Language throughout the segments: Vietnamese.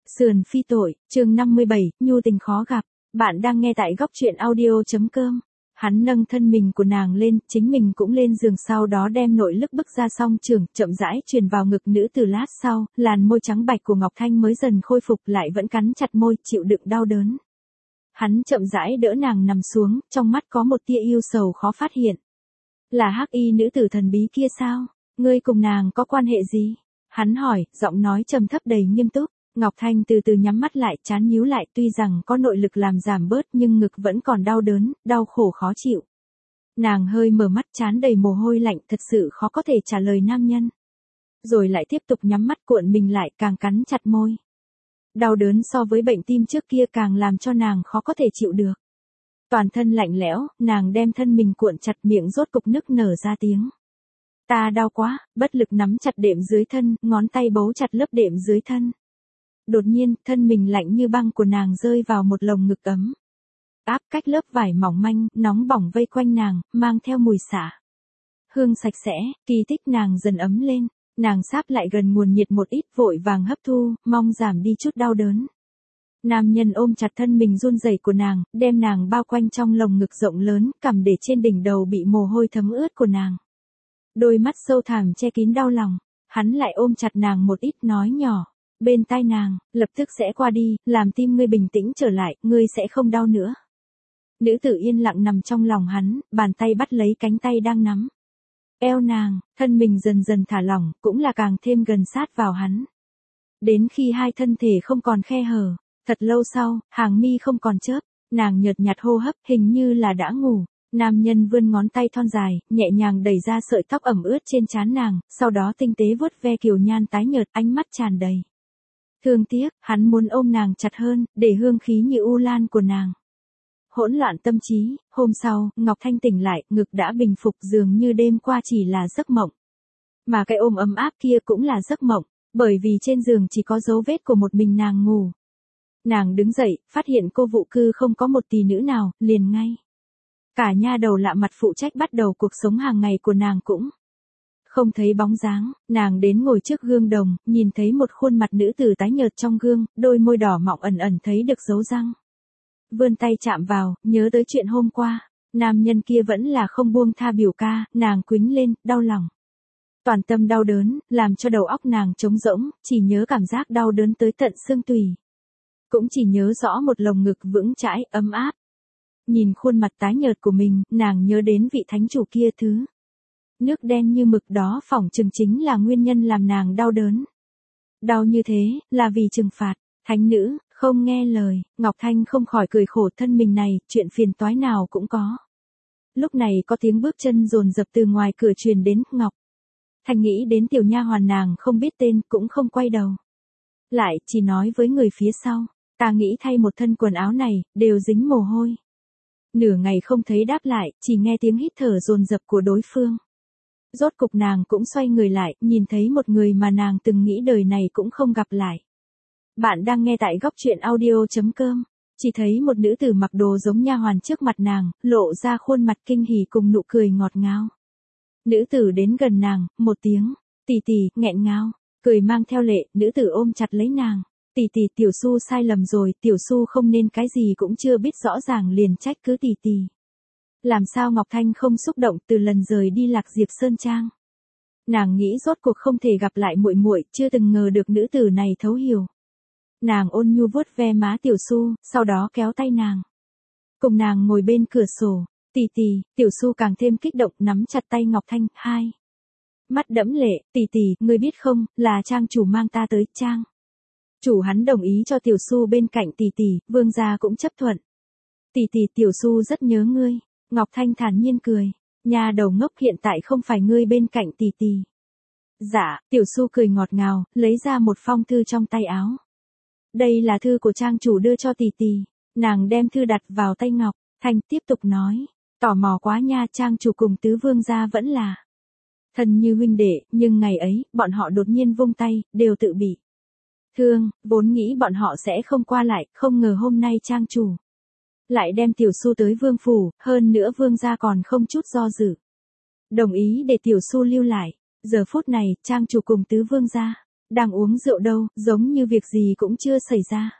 Sườn phi tội, chương 57, nhu tình khó gặp. Bạn đang nghe tại góc truyện audio.com. Hắn nâng thân mình của nàng lên, chính mình cũng lên giường, sau đó đem nội lực bức ra song trường, chậm rãi truyền vào ngực nữ từ. Lát sau, làn môi trắng bạch của Ngọc Thanh mới dần khôi phục, lại vẫn cắn chặt môi, chịu đựng đau đớn. Hắn chậm rãi đỡ nàng nằm xuống, trong mắt có một tia yêu sầu khó phát hiện. Là hắc y nữ tử thần bí kia sao? Ngươi cùng nàng có quan hệ gì? Hắn hỏi, giọng nói trầm thấp đầy nghiêm túc. Ngọc Thanh từ từ nhắm mắt lại, trán nhíu lại, tuy rằng có nội lực làm giảm bớt nhưng ngực vẫn còn đau đớn, đau khổ khó chịu. Nàng hơi mở mắt, trán đầy mồ hôi lạnh, thật sự khó có thể trả lời nam nhân. Rồi lại tiếp tục nhắm mắt, cuộn mình lại, càng cắn chặt môi. Đau đớn so với bệnh tim trước kia càng làm cho nàng khó có thể chịu được. Toàn thân lạnh lẽo, nàng đem thân mình cuộn chặt, miệng rốt cục nức nở ra tiếng. Ta đau quá, bất lực nắm chặt đệm dưới thân, ngón tay bấu chặt lớp đệm dưới thân. Đột nhiên, thân mình lạnh như băng của nàng rơi vào một lồng ngực ấm. Áp cách lớp vải mỏng manh, nóng bỏng vây quanh nàng, mang theo mùi xả. Hương sạch sẽ, kỳ tích nàng dần ấm lên, nàng sáp lại gần nguồn nhiệt một ít, vội vàng hấp thu, mong giảm đi chút đau đớn. Nam nhân ôm chặt thân mình run rẩy của nàng, đem nàng bao quanh trong lồng ngực rộng lớn, cằm để trên đỉnh đầu bị mồ hôi thấm ướt của nàng. Đôi mắt sâu thẳm che kín đau lòng, hắn lại ôm chặt nàng một ít, nói nhỏ bên tai nàng, lập tức sẽ qua đi, làm tim ngươi bình tĩnh trở lại, ngươi sẽ không đau nữa. Nữ tử yên lặng nằm trong lòng hắn, bàn tay bắt lấy cánh tay đang nắm eo nàng, thân mình dần dần thả lỏng, cũng là càng thêm gần sát vào hắn. Đến khi hai thân thể không còn khe hở, thật lâu sau, hàng mi không còn chớp, nàng nhợt nhạt hô hấp, hình như là đã ngủ. Nam nhân vươn ngón tay thon dài, nhẹ nhàng đẩy ra sợi tóc ẩm ướt trên trán nàng, sau đó tinh tế vuốt ve kiều nhan tái nhợt, ánh mắt tràn đầy thương tiếc. Hắn muốn ôm nàng chặt hơn, để hương khí như u lan của nàng hỗn loạn tâm trí. Hôm sau, Ngọc Thanh tỉnh lại, ngực đã bình phục, dường như đêm qua chỉ là giấc mộng. Mà cái ôm ấm áp kia cũng là giấc mộng, bởi vì trên giường chỉ có dấu vết của một mình nàng ngủ. Nàng đứng dậy, phát hiện cô vụ cư không có một tỷ nữ nào, liền ngay cả nha đầu lạ mặt phụ trách bắt đầu cuộc sống hàng ngày của nàng cũng không thấy bóng dáng. Nàng đến ngồi trước gương đồng, nhìn thấy một khuôn mặt nữ tử tái nhợt trong gương, đôi môi đỏ mọng ẩn ẩn thấy được dấu răng. Vươn tay chạm vào, nhớ tới chuyện hôm qua, nam nhân kia vẫn là không buông tha biểu ca, nàng quýnh lên, đau lòng. Toàn tâm đau đớn, làm cho đầu óc nàng trống rỗng, chỉ nhớ cảm giác đau đớn tới tận xương tủy. Cũng chỉ nhớ rõ một lồng ngực vững chãi, ấm áp. Nhìn khuôn mặt tái nhợt của mình, nàng nhớ đến vị thánh chủ kia, thứ nước đen như mực đó phỏng chừng chính là nguyên nhân làm nàng đau đớn. Đau như thế, là vì trừng phạt. Thánh nữ, không nghe lời, Ngọc Thanh không khỏi cười khổ, thân mình này, chuyện phiền toái nào cũng có. Lúc này có tiếng bước chân dồn dập từ ngoài cửa truyền đến. Ngọc Thanh nghĩ đến tiểu nha hoàn nàng không biết tên, cũng không quay đầu lại, chỉ nói với người phía sau, ta nghĩ thay một thân quần áo này, đều dính mồ hôi. Nửa ngày không thấy đáp lại, chỉ nghe tiếng hít thở dồn dập của đối phương. Rốt cục nàng cũng xoay người lại, nhìn thấy một người mà nàng từng nghĩ đời này cũng không gặp lại. Bạn đang nghe tại góc truyện audio.com. Chỉ thấy một nữ tử mặc đồ giống nha hoàn trước mặt nàng, lộ ra khuôn mặt kinh hỉ cùng nụ cười ngọt ngào. Nữ tử đến gần nàng, một tiếng tì tì, nghẹn ngào, cười mang theo lệ, nữ tử ôm chặt lấy nàng. Tì tì, tiểu su sai lầm rồi, tiểu su không nên cái gì cũng chưa biết rõ ràng liền trách cứ tì tì. Làm sao Ngọc Thanh không xúc động từ lần rời đi Lạc Diệp Sơn Trang. Nàng nghĩ rốt cuộc không thể gặp lại muội muội, chưa từng ngờ được nữ tử này thấu hiểu. Nàng ôn nhu vuốt ve má tiểu su, sau đó kéo tay nàng. Cùng nàng ngồi bên cửa sổ, tì tì, tiểu su càng thêm kích động nắm chặt tay Ngọc Thanh, hai mắt đẫm lệ, tì tì, ngươi biết không, là trang chủ mang ta tới. Trang chủ hắn đồng ý cho tiểu su bên cạnh tì tì, vương gia cũng chấp thuận. Tì tì, tiểu su rất nhớ ngươi. Ngọc Thanh thản nhiên cười, nha đầu ngốc, hiện tại không phải ngươi bên cạnh tì tì. Dạ, tiểu su cười ngọt ngào, lấy ra một phong thư trong tay áo. Đây là thư của trang chủ đưa cho tì tì. Nàng đem thư đặt vào tay Ngọc Thanh, tiếp tục nói, tò mò quá nha, trang chủ cùng tứ vương gia vẫn là thân như huynh đệ, nhưng ngày ấy, bọn họ đột nhiên vung tay, đều tự bị thương, vốn nghĩ bọn họ sẽ không qua lại, không ngờ hôm nay trang chủ lại đem tiểu su tới vương phủ, hơn nữa vương gia còn không chút do dự đồng ý để tiểu su lưu lại. Giờ phút này, trang chủ cùng tứ vương gia đang uống rượu đâu, giống như việc gì cũng chưa xảy ra.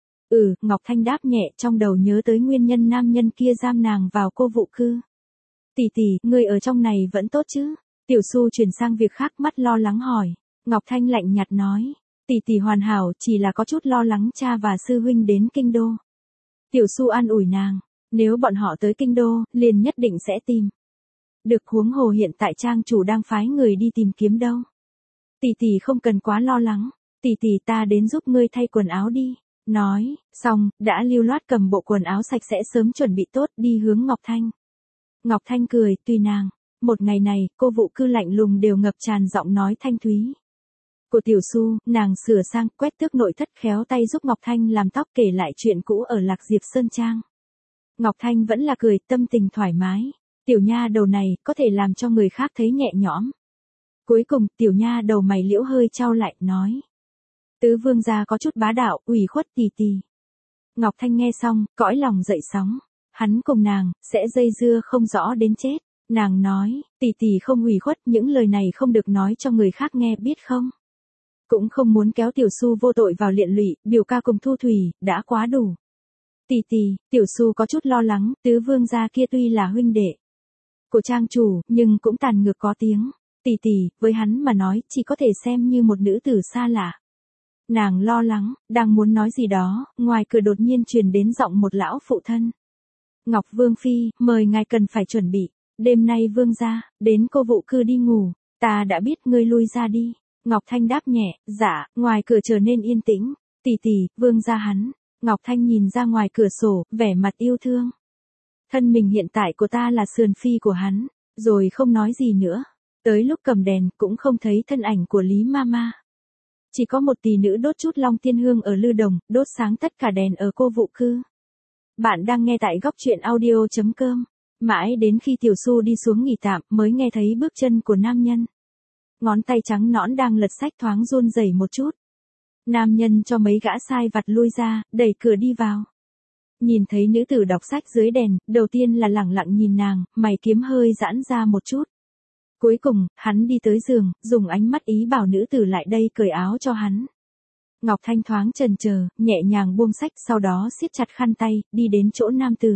Ngọc Thanh đáp nhẹ, trong đầu nhớ tới nguyên nhân nam nhân kia giam nàng vào cô vụ cư. Tỷ tỷ, ngươi ở trong này vẫn tốt chứ? Tiểu Su chuyển sang việc khác, mắt lo lắng hỏi. Ngọc Thanh lạnh nhạt nói, tỷ tỷ hoàn hảo, chỉ là có chút lo lắng cha và sư huynh đến kinh đô. Tiểu Su an ủi nàng, nếu bọn họ tới kinh đô, liền nhất định sẽ tìm. Được, huống hồ hiện tại trang chủ đang phái người đi tìm kiếm đâu. Tỷ tỷ không cần quá lo lắng, tỷ tỷ ta đến giúp ngươi thay quần áo đi. Nói, xong, đã lưu loát cầm bộ quần áo sạch sẽ sớm chuẩn bị tốt đi hướng Ngọc Thanh. Ngọc Thanh cười, tùy nàng. Một ngày này, cô vụ cư lạnh lùng đều ngập tràn giọng nói thanh thúy. Của Tiểu Su, nàng sửa sang, quét tước nội thất, khéo tay giúp Ngọc Thanh làm tóc, kể lại chuyện cũ ở Lạc Diệp Sơn Trang. Ngọc Thanh vẫn là cười, tâm tình thoải mái. Tiểu nha đầu này, có thể làm cho người khác thấy nhẹ nhõm. Cuối cùng, tiểu nha đầu mày liễu hơi chau lại, nói. Tứ vương gia có chút bá đạo, ủy khuất tỷ tỷ. Ngọc Thanh nghe xong, cõi lòng dậy sóng. Hắn cùng nàng, sẽ dây dưa không rõ đến chết. Nàng nói, tỷ tỷ không ủy khuất, những lời này không được nói cho người khác nghe, biết không? Cũng không muốn kéo Tiểu Su vô tội vào liện lụy, biểu ca cùng Thu Thủy, đã quá đủ. Tỷ tỷ, Tiểu Su có chút lo lắng, tứ vương gia kia tuy là huynh đệ của trang chủ, nhưng cũng tàn ngược có tiếng. Tỷ tỷ, với hắn mà nói, chỉ có thể xem như một nữ tử xa lạ. Nàng lo lắng, đang muốn nói gì đó, ngoài cửa đột nhiên truyền đến giọng một lão phụ thân. Ngọc Vương Phi, mời ngài cần phải chuẩn bị. Đêm nay vương gia, đến cô vụ cư đi ngủ. Ta đã biết, ngươi lui ra đi. Ngọc Thanh đáp nhẹ, dạ, ngoài cửa trở nên yên tĩnh. Tỷ tỷ, vương gia hắn. Ngọc Thanh nhìn ra ngoài cửa sổ, vẻ mặt yêu thương. Thân mình hiện tại của ta là sườn phi của hắn, rồi không nói gì nữa. Tới lúc cầm đèn, cũng không thấy thân ảnh của Lý Mama. Chỉ có một tỷ nữ đốt chút long tiên hương ở lư đồng, đốt sáng tất cả đèn ở cô vụ cư. Bạn đang nghe tại góc truyện audio.com. Mãi đến khi Tiểu Su đi xuống nghỉ tạm, mới nghe thấy bước chân của nam nhân. Ngón tay trắng nõn đang lật sách thoáng run rẩy một chút. Nam nhân cho mấy gã sai vặt lui ra, đẩy cửa đi vào. Nhìn thấy nữ tử đọc sách dưới đèn, đầu tiên là lẳng lặng nhìn nàng, mày kiếm hơi giãn ra một chút. Cuối cùng, hắn đi tới giường, dùng ánh mắt ý bảo nữ tử lại đây cởi áo cho hắn. Ngọc Thanh thoáng chần chờ, nhẹ nhàng buông sách, sau đó siết chặt khăn tay, đi đến chỗ nam tử.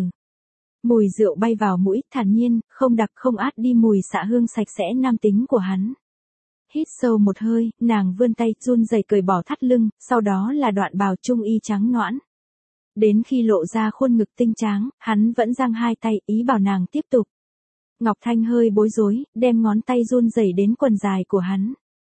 Mùi rượu bay vào mũi, thản nhiên, không đặc không át đi mùi xạ hương sạch sẽ nam tính của hắn. Hít sâu một hơi, nàng vươn tay, run rẩy cởi bỏ thắt lưng, sau đó là đoạn bào trung y trắng nõn. Đến khi lộ ra khuôn ngực tinh tráng, hắn vẫn giang hai tay, ý bảo nàng tiếp tục. Ngọc Thanh hơi bối rối, đem ngón tay run rẩy đến quần dài của hắn.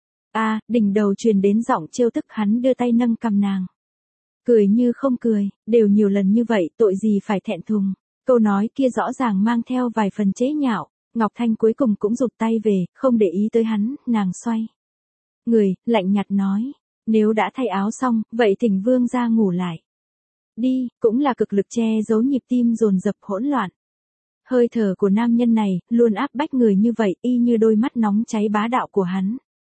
Đỉnh đầu truyền đến giọng trêu tức, hắn đưa tay nâng cằm nàng. Cười như không cười, đều nhiều lần như vậy, tội gì phải thẹn thùng. Câu nói kia rõ ràng mang theo vài phần chế nhạo. Ngọc Thanh cuối cùng cũng rụt tay về, không để ý tới hắn, nàng xoay người, lạnh nhạt nói. Nếu đã thay áo xong, vậy thỉnh vương ra ngủ lại. Đi, cũng là cực lực che giấu nhịp tim dồn dập hỗn loạn. Hơi thở của nam nhân này, luôn áp bách người như vậy, y như đôi mắt nóng cháy bá đạo của hắn.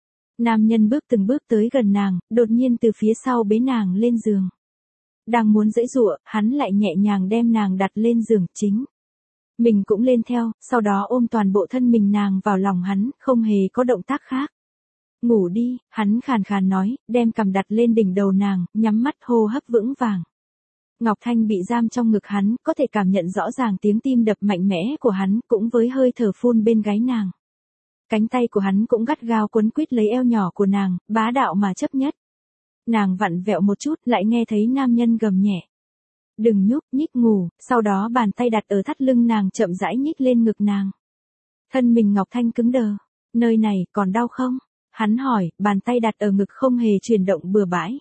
Nam nhân bước từng bước tới gần nàng, đột nhiên từ phía sau bế nàng lên giường. Đang muốn giãy giụa, hắn lại nhẹ nhàng đem nàng đặt lên giường chính. Mình cũng lên theo, sau đó ôm toàn bộ thân mình nàng vào lòng hắn, không hề có động tác khác. Ngủ đi, hắn khàn khàn nói, đem cằm đặt lên đỉnh đầu nàng, nhắm mắt hô hấp vững vàng. Ngọc Thanh bị giam trong ngực hắn, có thể cảm nhận rõ ràng tiếng tim đập mạnh mẽ của hắn, cũng với hơi thở phun bên gáy nàng. Cánh tay của hắn cũng gắt gao quấn quýt lấy eo nhỏ của nàng, bá đạo mà chấp nhất. Nàng vặn vẹo một chút, lại nghe thấy nam nhân gầm nhẹ. Đừng nhúc nhích, ngủ, sau đó bàn tay đặt ở thắt lưng nàng, chậm rãi nhích lên ngực nàng. Thân mình Ngọc Thanh cứng đờ. Nơi này, còn đau không? Hắn hỏi, bàn tay đặt ở ngực không hề chuyển động bừa bãi.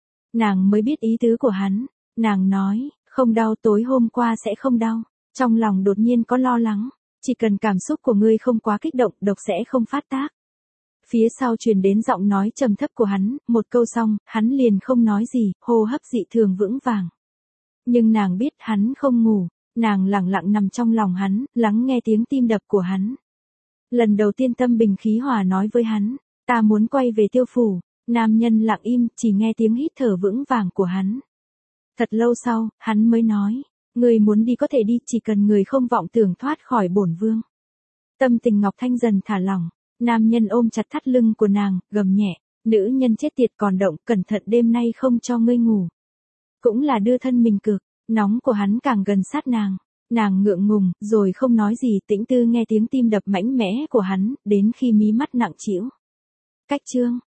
Nàng mới biết ý tứ của hắn. Nàng nói, không đau, tối hôm qua sẽ không đau. Trong lòng đột nhiên có lo lắng. Chỉ cần cảm xúc của ngươi không quá kích động, độc sẽ không phát tác. Phía sau truyền đến giọng nói trầm thấp của hắn, một câu xong, hắn liền không nói gì, hô hấp dị thường vững vàng. Nhưng nàng biết hắn không ngủ, nàng lặng lặng nằm trong lòng hắn, lắng nghe tiếng tim đập của hắn. Lần đầu tiên tâm bình khí hòa nói với hắn, ta muốn quay về Tiêu phủ. Nam nhân lặng im, chỉ nghe tiếng hít thở vững vàng của hắn. Thật lâu sau, hắn mới nói, người muốn đi có thể đi, chỉ cần người không vọng tưởng thoát khỏi bổn vương. Tâm tình Ngọc Thanh dần thả lỏng, nam nhân ôm chặt thắt lưng của nàng, gầm nhẹ, Nữ nhân chết tiệt còn động, cẩn thận đêm nay không cho ngươi ngủ. Cũng là đưa thân mình cược, nóng của hắn càng gần sát nàng. Nàng ngượng ngùng, rồi không nói gì, Tĩnh Tư nghe tiếng tim đập mạnh mẽ của hắn, đến khi mí mắt nặng trĩu. Cách chương